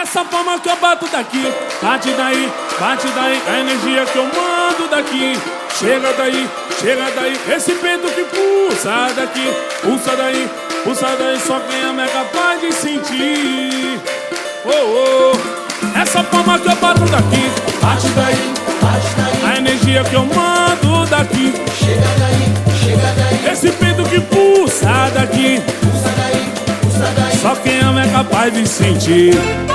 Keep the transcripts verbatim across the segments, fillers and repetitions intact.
Essa palma que eu bato daqui, bate daí, bate daí, a energia que eu mando daqui. Chega daí, chega daí, esse peito que pulsa daqui, pulsa daí, pulsa daí, só quem ama é capaz de sentir. Oh, oh. Essa palma que eu bato daqui, bate daí, bate daí, a energia que eu mando daqui. chega daí, chega daí, Esse peito que pulsa daqui, pulsa daí, pulsa daí, só quem ama é capaz de sentir.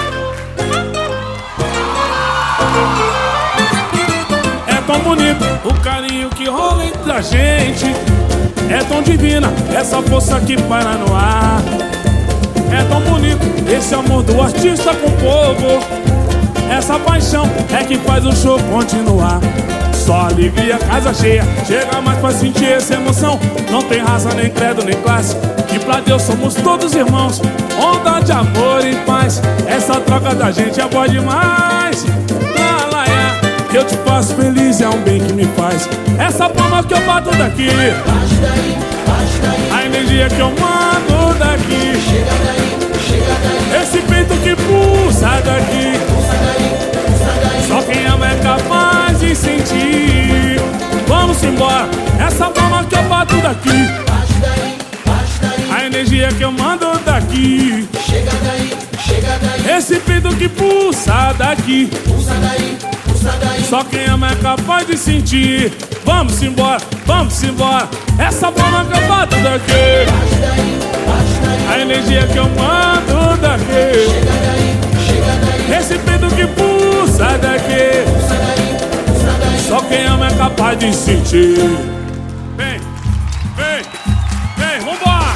É tão bonito o carinho que rola entre a gente. É tão divina essa força que para no ar. É tão bonito esse amor do artista com o povo. Essa paixão é que faz o show continuar. Só alegria, casa cheia, chega mais pra sentir essa emoção. Não tem raça, nem credo, nem classe, que pra Deus somos todos irmãos. Onda de amor e paz, essa troca da gente é boa demais. Lá, lá, é, que eu te faço feliz, é um bem que me faz. Essa palma que eu bato daqui, bate daí, bate daí, a energia que eu mando daqui. chega daí, chega daí, Esse peito que pulsa daqui, pulsa daí, pulsa daí, só quem ama é capaz de sentir. Vamos embora, essa palma que eu bato daqui, bate daí, bate daí, a energia que eu mando daqui. chega daí, chega daí, Esse peito que pulsa daqui, pulsa daí, pulsa daí, só quem ama é capaz de sentir. Vamos embora, vamos embora, essa palma que eu bato daqui, bate daí, bate daí, a energia que eu mando daqui. chega daí, chega daí, Esse peito que pulsa daqui, pulsa daí, pulsa daí, só quem ama é capaz de sentir. Vem, vem, vem, vambora!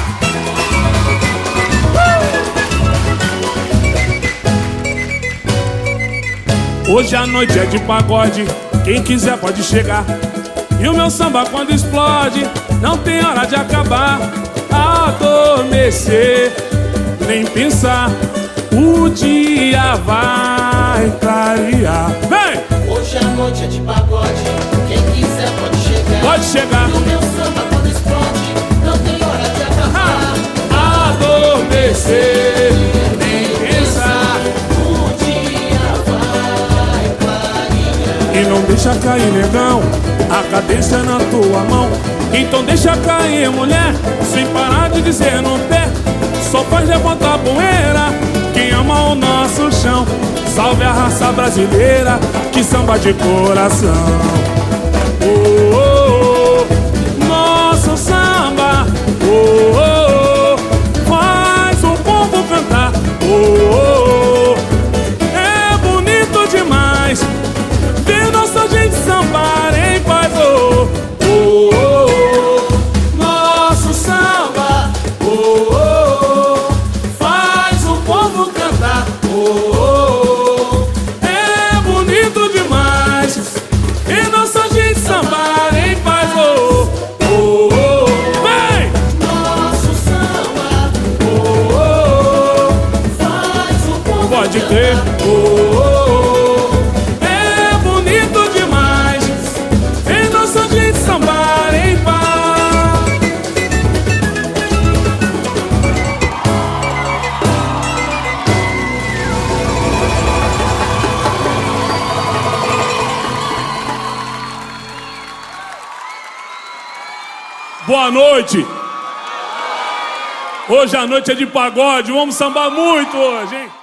Hoje a noite é de pagode, quem quiser pode chegar. E o meu samba quando explode, não tem hora de acabar. Adormecer, nem pensar, o dia vai clarear. Vem! hoje a noite é de pagode, quem quiser pode chegar. Pode chegar. E o meu samba quando explode, não tem hora de acabar. Adormecer, nem pensar, O dia vai clarear. e não deixa cair, negão, a cadência na tua mão. Então deixa cair, mulher, sem parar de dizer no pé. Só faz levantar a poeira quem ama o nosso chão. Salve a raça brasileira, que samba de coração. Oh, oh, oh, nosso samba, oh, oh, oh, faz o povo cantar. Oh, oh, oh, é bonito demais ver nossa gente sambar em paz. Oh, oh, oh, oh, nosso samba, oh, oh, oh, faz o povo cantar. Oh, oh, oh, é bonito demais ver nossa gente sambar em paz. Oh, oh, oh, vem! Nosso samba, oh, oh, oh, faz o povo Pode cantar. crer. Oh, oh, oh, é bonito demais ver nossa gente sambar em paz. Boa noite. Hoje a noite é de pagode, vamos sambar muito hoje, hein?